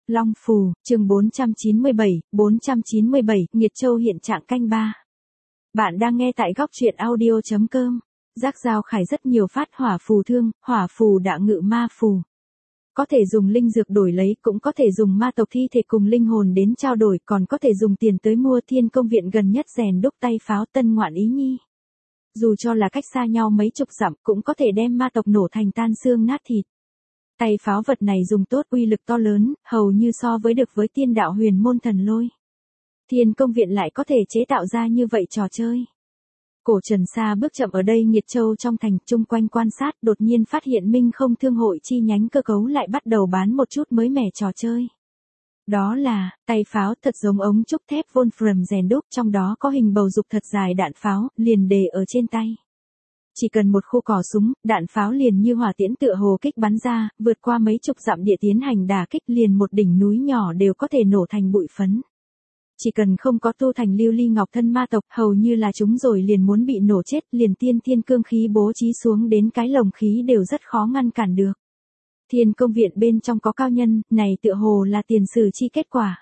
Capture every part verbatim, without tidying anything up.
Long Phù, chương bốn trăm chín mươi bảy, bốn trăm chín mươi bảy, Nghiệt Châu hiện trạng canh ba. Bạn đang nghe tại góc truyện audio chấm com. Giác Giao Khải rất nhiều phát hỏa phù thương, hỏa phù đạ ngự ma phù. Có thể dùng linh dược đổi lấy, cũng có thể dùng ma tộc thi thể cùng linh hồn đến trao đổi, còn có thể dùng tiền tới mua Thiên Công Viện gần nhất rèn đúc tay pháo tân ngoạn ý nhi. Dù cho là cách xa nhau mấy chục dặm, cũng có thể đem ma tộc nổ thành tan xương nát thịt. Tay pháo vật này dùng tốt, uy lực to lớn, hầu như so với được với tiên đạo huyền môn thần lôi. Thiên Công Viện lại có thể chế tạo ra như vậy trò chơi. Cổ Trần Sa bước chậm ở đây Nghiệt Châu trong thành, chung quanh quan sát, đột nhiên phát hiện Minh Không Thương hội chi nhánh cơ cấu lại bắt đầu bán một chút mới mẻ trò chơi. Đó là, tay pháo thật giống ống trúc thép Wolfram rèn đúc, trong đó có hình bầu dục thật dài đạn pháo, liền đề ở trên tay. Chỉ cần một khu cò súng, đạn pháo liền như hỏa tiễn tựa hồ kích bắn ra, vượt qua mấy chục dặm địa tiến hành đả kích, liền một đỉnh núi nhỏ đều có thể nổ thành bụi phấn. Chỉ cần không có tu thành lưu ly ngọc thân ma tộc, hầu như là chúng rồi liền muốn bị nổ chết, liền tiên thiên cương khí bố trí xuống đến cái lồng khí đều rất khó ngăn cản được. Thiên Công Viện bên trong có cao nhân, này tựa hồ là tiền sử chi kết quả.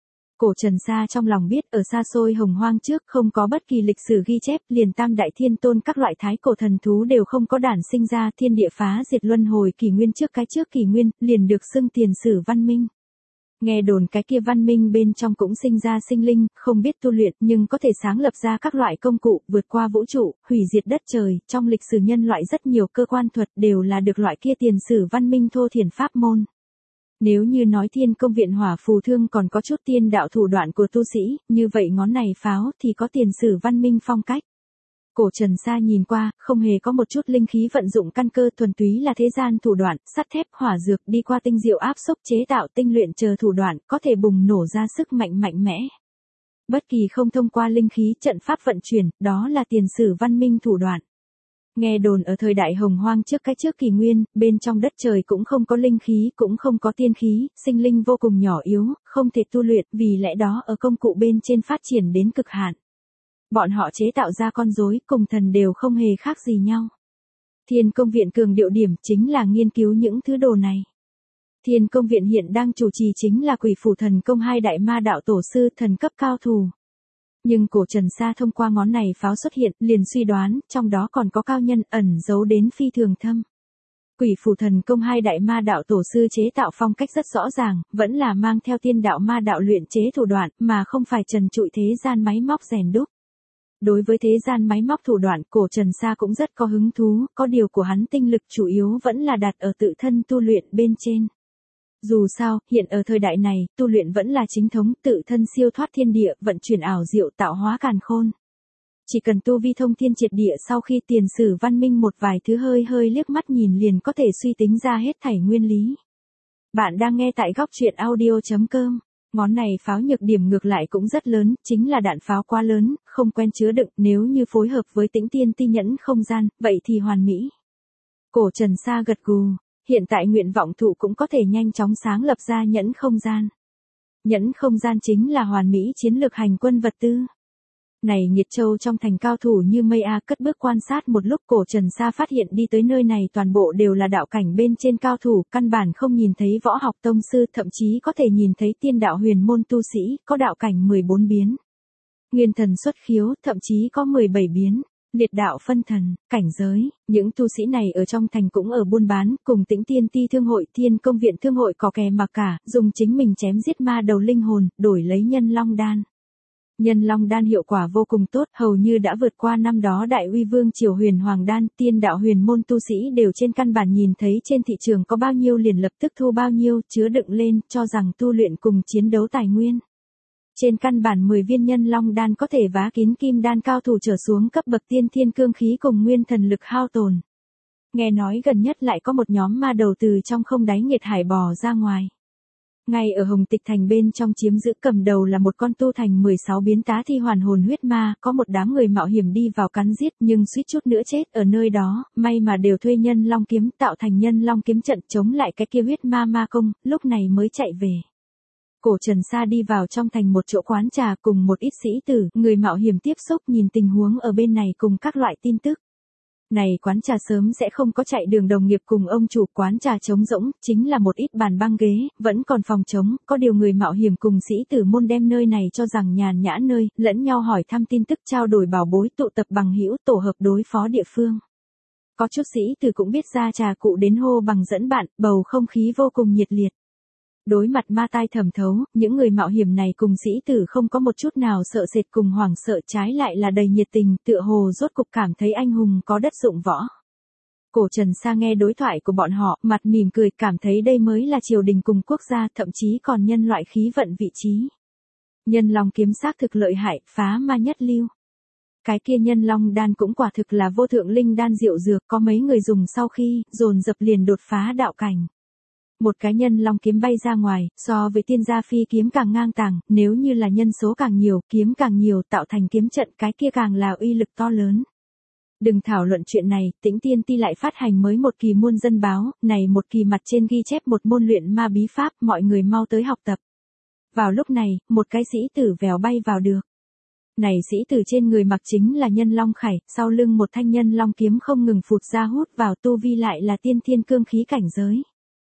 Cổ Trần Sa trong lòng biết, ở xa xôi hồng hoang trước không có bất kỳ lịch sử ghi chép, liền tam đại thiên tôn các loại thái cổ thần thú đều không có đản sinh ra, thiên địa phá diệt luân hồi kỷ nguyên trước cái trước kỷ nguyên, liền được xưng tiền sử văn minh. Nghe đồn cái kia văn minh bên trong cũng sinh ra sinh linh, không biết tu luyện nhưng có thể sáng lập ra các loại công cụ, vượt qua vũ trụ, hủy diệt đất trời, trong lịch sử nhân loại rất nhiều cơ quan thuật đều là được loại kia tiền sử văn minh thô thiển pháp môn. Nếu như nói Thiên Công Viện hỏa phù thương còn có chút tiên đạo thủ đoạn của tu sĩ, như vậy ngón này pháo thì có tiền sử văn minh phong cách. Cổ Trần Sa nhìn qua, không hề có một chút linh khí vận dụng căn cơ, thuần túy là thế gian thủ đoạn, sắt thép, hỏa dược, đi qua tinh diệu áp xúc chế tạo tinh luyện chờ thủ đoạn, có thể bùng nổ ra sức mạnh mạnh mẽ. Bất kỳ không thông qua linh khí trận pháp vận chuyển, đó là tiền sử văn minh thủ đoạn. Nghe đồn ở thời đại hồng hoang trước cái trước kỷ nguyên, bên trong đất trời cũng không có linh khí, cũng không có tiên khí, sinh linh vô cùng nhỏ yếu, không thể tu luyện, vì lẽ đó ở công cụ bên trên phát triển đến cực hạn. Bọn họ chế tạo ra con rối cùng thần đều không hề khác gì nhau. Thiên Công Viện cường điệu điểm chính là nghiên cứu những thứ đồ này. Thiên Công Viện hiện đang chủ trì chính là Quỷ Phủ Thần Công hai đại ma đạo tổ sư thần cấp cao thủ. Nhưng Cổ Trần Sa thông qua ngón này pháo xuất hiện, liền suy đoán, trong đó còn có cao nhân ẩn giấu đến phi thường thâm. Quỷ Phủ Thần Công hai đại ma đạo tổ sư chế tạo phong cách rất rõ ràng, vẫn là mang theo tiên đạo ma đạo luyện chế thủ đoạn, mà không phải trần trụi thế gian máy móc rèn đúc. Đối với thế gian máy móc thủ đoạn, Cổ Trần Sa cũng rất có hứng thú, có điều của hắn tinh lực chủ yếu vẫn là đặt ở tự thân tu luyện bên trên. Dù sao, hiện ở thời đại này, tu luyện vẫn là chính thống, tự thân siêu thoát thiên địa, vận chuyển ảo diệu tạo hóa càn khôn. Chỉ cần tu vi thông thiên triệt địa sau khi tiền sử văn minh một vài thứ hơi hơi liếc mắt nhìn liền có thể suy tính ra hết thảy nguyên lý. Bạn đang nghe tại góc truyện audio chấm com. Ngón này pháo nhược điểm ngược lại cũng rất lớn, chính là đạn pháo quá lớn, không quen chứa đựng, nếu như phối hợp với Tĩnh Tiên Ti nhẫn không gian, vậy thì hoàn mỹ. Cổ Trần Sa gật gù, hiện tại nguyện vọng thụ cũng có thể nhanh chóng sáng lập ra nhẫn không gian. Nhẫn không gian chính là hoàn mỹ chiến lược hành quân vật tư. Này Nghiệt Châu trong thành cao thủ như mây a, cất bước quan sát một lúc, Cổ Trần Sa phát hiện đi tới nơi này toàn bộ đều là đạo cảnh bên trên cao thủ, căn bản không nhìn thấy võ học tông sư, thậm chí có thể nhìn thấy tiên đạo huyền môn tu sĩ, có đạo cảnh mười bốn biến. Nguyên thần xuất khiếu, thậm chí có mười bảy biến. Liệt đạo phân thần, cảnh giới, những tu sĩ này ở trong thành cũng ở buôn bán, cùng Tĩnh Tiên Ti thương hội, Thiên Công Viện thương hội có kè mà cả, dùng chính mình chém giết ma đầu linh hồn, đổi lấy nhân long đan. Nhân long đan hiệu quả vô cùng tốt, hầu như đã vượt qua năm đó đại uy vương triều huyền hoàng đan, tiên đạo huyền môn tu sĩ đều trên căn bản nhìn thấy trên thị trường có bao nhiêu liền lập tức thu bao nhiêu, chứa đựng lên, cho rằng tu luyện cùng chiến đấu tài nguyên. Trên căn bản mười viên nhân long đan có thể vá kín kim đan cao thủ trở xuống cấp bậc tiên thiên cương khí cùng nguyên thần lực hao tồn. Nghe nói gần nhất lại có một nhóm ma đầu từ trong không đáy nghiệt hải bò ra ngoài. Ngay ở Hồng Tịch Thành bên trong chiếm giữ cầm đầu là một con tu thành mười sáu biến tá thi hoàn hồn huyết ma, có một đám người mạo hiểm đi vào cắn giết nhưng suýt chút nữa chết ở nơi đó, may mà đều thuê nhân long kiếm tạo thành nhân long kiếm trận chống lại cái kia huyết ma ma công, lúc này mới chạy về. Cổ Trần Sa đi vào trong thành một chỗ quán trà cùng một ít sĩ tử, người mạo hiểm tiếp xúc nhìn tình huống ở bên này cùng các loại tin tức. Này quán trà sớm sẽ không có chạy đường đồng nghiệp cùng ông chủ, quán trà trống rỗng, chính là một ít bàn băng ghế, vẫn còn phòng trống, có điều người mạo hiểm cùng sĩ tử môn đem nơi này cho rằng nhàn nhã nơi, lẫn nhau hỏi thăm tin tức, trao đổi bảo bối, tụ tập bằng hữu, tổ hợp đối phó địa phương. Có chút sĩ tử cũng biết ra trà cụ đến hô bằng dẫn bạn, bầu không khí vô cùng nhiệt liệt. Đối mặt ma tai thẩm thấu, những người mạo hiểm này cùng sĩ tử không có một chút nào sợ sệt cùng hoảng sợ, trái lại là đầy nhiệt tình, tựa hồ rốt cục cảm thấy anh hùng có đất dụng võ. Cổ Trần Sa nghe đối thoại của bọn họ, mặt mỉm cười, cảm thấy đây mới là triều đình cùng quốc gia, thậm chí còn nhân loại khí vận vị trí. Nhân long kiếm xác thực lợi hại, phá ma nhất lưu. Cái kia nhân long đan cũng quả thực là vô thượng linh đan diệu dược, có mấy người dùng sau khi, dồn dập liền đột phá đạo cảnh. Một cái nhân long kiếm bay ra ngoài, so với tiên gia phi kiếm càng ngang tàng, nếu như là nhân số càng nhiều, kiếm càng nhiều, tạo thành kiếm trận, cái kia càng là uy lực to lớn. Đừng thảo luận chuyện này, Tĩnh Tiên Ti lại phát hành mới một kỳ muôn dân báo, này một kỳ mặt trên ghi chép một môn luyện ma bí pháp, mọi người mau tới học tập. Vào lúc này, một cái sĩ tử vèo bay vào được. Này sĩ tử trên người mặc chính là nhân long khải, sau lưng một thanh nhân long kiếm không ngừng phụt ra hút vào, tu vi lại là tiên thiên cương khí cảnh giới.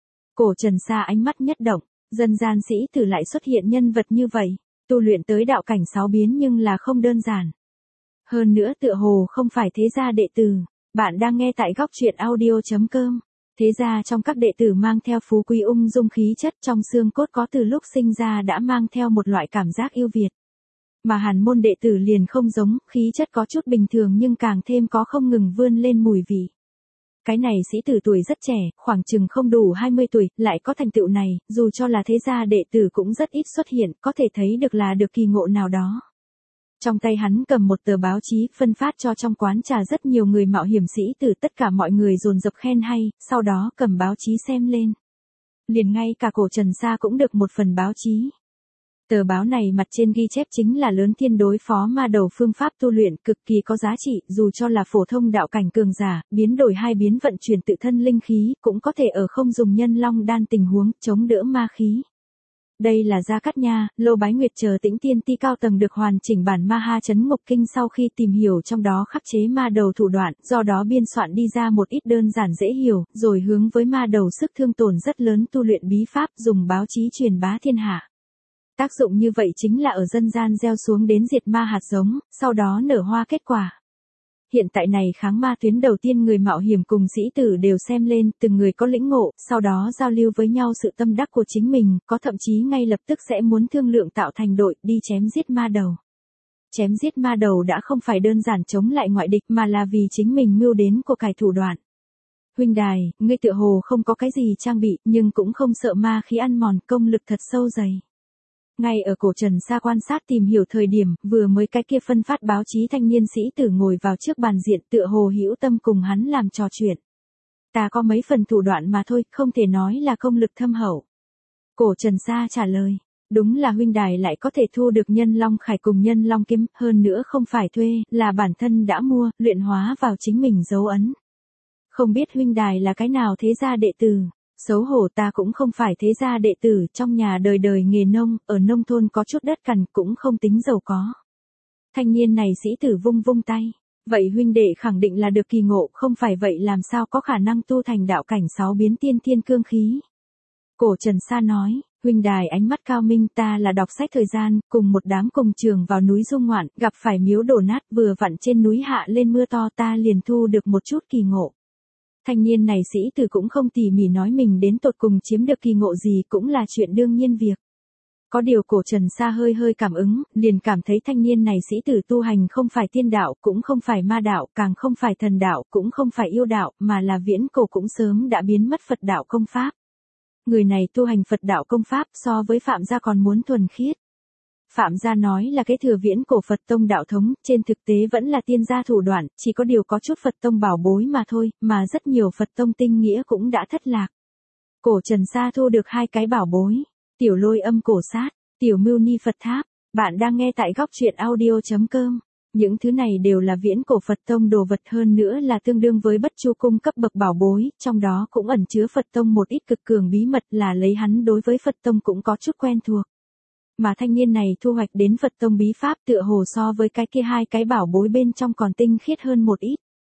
Cổ Trần Sa ánh mắt nhất động, dân gian sĩ tử lại xuất hiện nhân vật như vậy, tu luyện tới đạo cảnh sáu biến nhưng là không đơn giản. Hơn nữa tựa hồ không phải thế gia đệ tử, bạn đang nghe tại góc truyện audio chấm com. Thế gia trong các đệ tử mang theo phú quý ung dung khí chất, trong xương cốt có từ lúc sinh ra đã mang theo một loại cảm giác yêu Việt. Mà Hàn môn đệ tử liền không giống, khí chất có chút bình thường nhưng càng thêm có không ngừng vươn lên mùi vị. Cái này sĩ tử tuổi rất trẻ, khoảng chừng không đủ hai mươi tuổi, lại có thành tựu này, dù cho là thế gia đệ tử cũng rất ít xuất hiện, có thể thấy được là được kỳ ngộ nào đó. Trong tay hắn cầm một tờ báo chí, phân phát cho trong quán trà rất nhiều người mạo hiểm sĩ tử, tất cả mọi người dồn dập khen hay, sau đó cầm báo chí xem lên. Liền ngay cả Cổ Trần Sa cũng được một phần báo chí. Tờ báo này mặt trên ghi chép chính là lớn thiên đối phó ma đầu phương pháp tu luyện, cực kỳ có giá trị, dù cho là phổ thông đạo cảnh cường giả, biến đổi hai biến vận chuyển tự thân linh khí, cũng có thể ở không dùng nhân long đan tình huống, chống đỡ ma khí. Đây là Gia Cát Nha, Lô Bái Nguyệt chờ Tĩnh Tiên Ti cao tầng được hoàn chỉnh bản Ma Ha Chấn Ngục Kinh sau khi tìm hiểu trong đó khắc chế ma đầu thủ đoạn, do đó biên soạn đi ra một ít đơn giản dễ hiểu, rồi hướng với ma đầu sức thương tổn rất lớn tu luyện bí pháp, dùng báo chí truyền bá thiên hạ. Tác dụng như vậy chính là ở dân gian gieo xuống đến diệt ma hạt giống, sau đó nở hoa kết quả. Hiện tại này kháng ma tuyến đầu tiên người mạo hiểm cùng sĩ tử đều xem lên, từng người có lĩnh ngộ, sau đó giao lưu với nhau sự tâm đắc của chính mình, có thậm chí ngay lập tức sẽ muốn thương lượng tạo thành đội, đi chém giết ma đầu. Chém giết ma đầu đã không phải đơn giản chống lại ngoại địch mà là vì chính mình mưu đến của cải thủ đoạn. Huynh đài, ngươi tựa hồ không có cái gì trang bị, nhưng cũng không sợ ma khí ăn mòn, công lực thật sâu dày. Ngay ở Cổ Trần Sa quan sát tìm hiểu thời điểm, vừa mới cái kia phân phát báo chí thanh niên sĩ tử ngồi vào trước bàn diện tựa hồ hữu tâm cùng hắn làm trò chuyện. Ta có mấy phần thủ đoạn mà thôi, không thể nói là công lực thâm hậu. Cổ Trần Sa trả lời, đúng là huynh đài lại có thể thu được nhân long khải cùng nhân long kiếm, hơn nữa không phải thuê, là bản thân đã mua, luyện hóa vào chính mình dấu ấn. Không biết huynh đài là cái nào thế gia đệ tử? Xấu hổ, ta cũng không phải thế gia đệ tử, trong nhà đời đời nghề nông, ở nông thôn có chút đất cằn cũng không tính giàu có. Thanh niên này sĩ tử vung vung tay. Vậy huynh đệ khẳng định là được kỳ ngộ, không phải vậy làm sao có khả năng tu thành đạo cảnh sáu biến tiên thiên cương khí. Cổ Trần Sa nói, huynh đài ánh mắt cao minh, ta là đọc sách thời gian, cùng một đám cùng trường vào núi du ngoạn, gặp phải miếu đổ nát, vừa vặn trên núi hạ lên mưa to, ta liền thu được một chút kỳ ngộ. Thanh niên này sĩ tử cũng không tỉ mỉ nói mình đến tột cùng chiếm được kỳ ngộ gì, cũng là chuyện đương nhiên việc. Có điều Cổ Trần Sa hơi hơi cảm ứng, liền cảm thấy thanh niên này sĩ tử tu hành không phải tiên đạo, cũng không phải ma đạo, càng không phải thần đạo, cũng không phải yêu đạo, mà là viễn cổ cũng sớm đã biến mất Phật đạo công pháp. Người này tu hành Phật đạo công pháp so với Phạm gia còn muốn thuần khiết. Phạm gia nói là cái thừa viễn cổ Phật tông đạo thống, trên thực tế vẫn là tiên gia thủ đoạn, chỉ có điều có chút Phật tông bảo bối mà thôi, mà rất nhiều Phật tông tinh nghĩa cũng đã thất lạc. Cổ Trần Sa thu được hai cái bảo bối, tiểu lôi âm cổ sát, tiểu mưu ni Phật tháp. Bạn đang nghe tại góc truyện audio chấm com. Những thứ này đều là viễn cổ Phật tông đồ vật, hơn nữa là tương đương với Bất Chu cung cấp bậc bảo bối, trong đó cũng ẩn chứa Phật tông một ít cực cường bí mật, là lấy hắn đối với Phật tông cũng có chút quen thuộc. Mà thanh niên này thu hoạch đến Phật tông bí pháp tựa hồ so với cái kia hai cái bảo bối bên trong còn tinh khiết hơn một ít.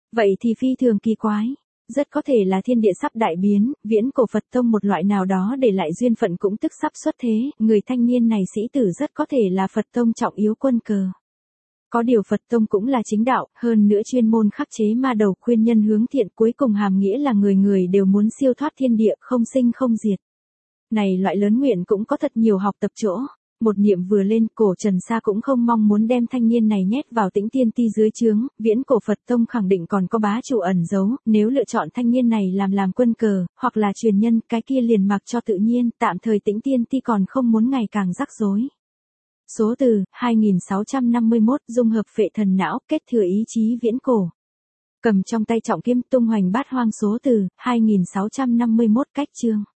Vậy thì phi thường kỳ quái. Rất có thể là thiên địa sắp đại biến, viễn cổ Phật tông một loại nào đó để lại duyên phận cũng tức sắp xuất thế, người thanh niên này sĩ tử rất có thể là Phật tông trọng yếu quân cờ. Có điều Phật tông cũng là chính đạo, hơn nữa chuyên môn khắc chế ma đầu khuyên nhân hướng thiện, cuối cùng hàm nghĩa là người người đều muốn siêu thoát thiên địa, không sinh không diệt. Này loại lớn nguyện cũng có thật nhiều học tập chỗ. Một niệm vừa lên, cổ Trần Sa cũng không mong muốn đem thanh niên này nhét vào Tĩnh Tiên Ti dưới trướng, viễn cổ Phật tông khẳng định còn có bá chủ ẩn giấu, nếu lựa chọn thanh niên này làm làm quân cờ, hoặc là truyền nhân, cái kia liền mặc cho tự nhiên, tạm thời Tĩnh Tiên Ti còn không muốn ngày càng rắc rối. Số từ, hai nghìn sáu trăm năm mươi mốt, dung hợp phệ thần não, kết thừa ý chí viễn cổ. Cầm trong tay trọng kiếm tung hoành bát hoang số từ, hai nghìn sáu trăm năm mươi mốt cách chương.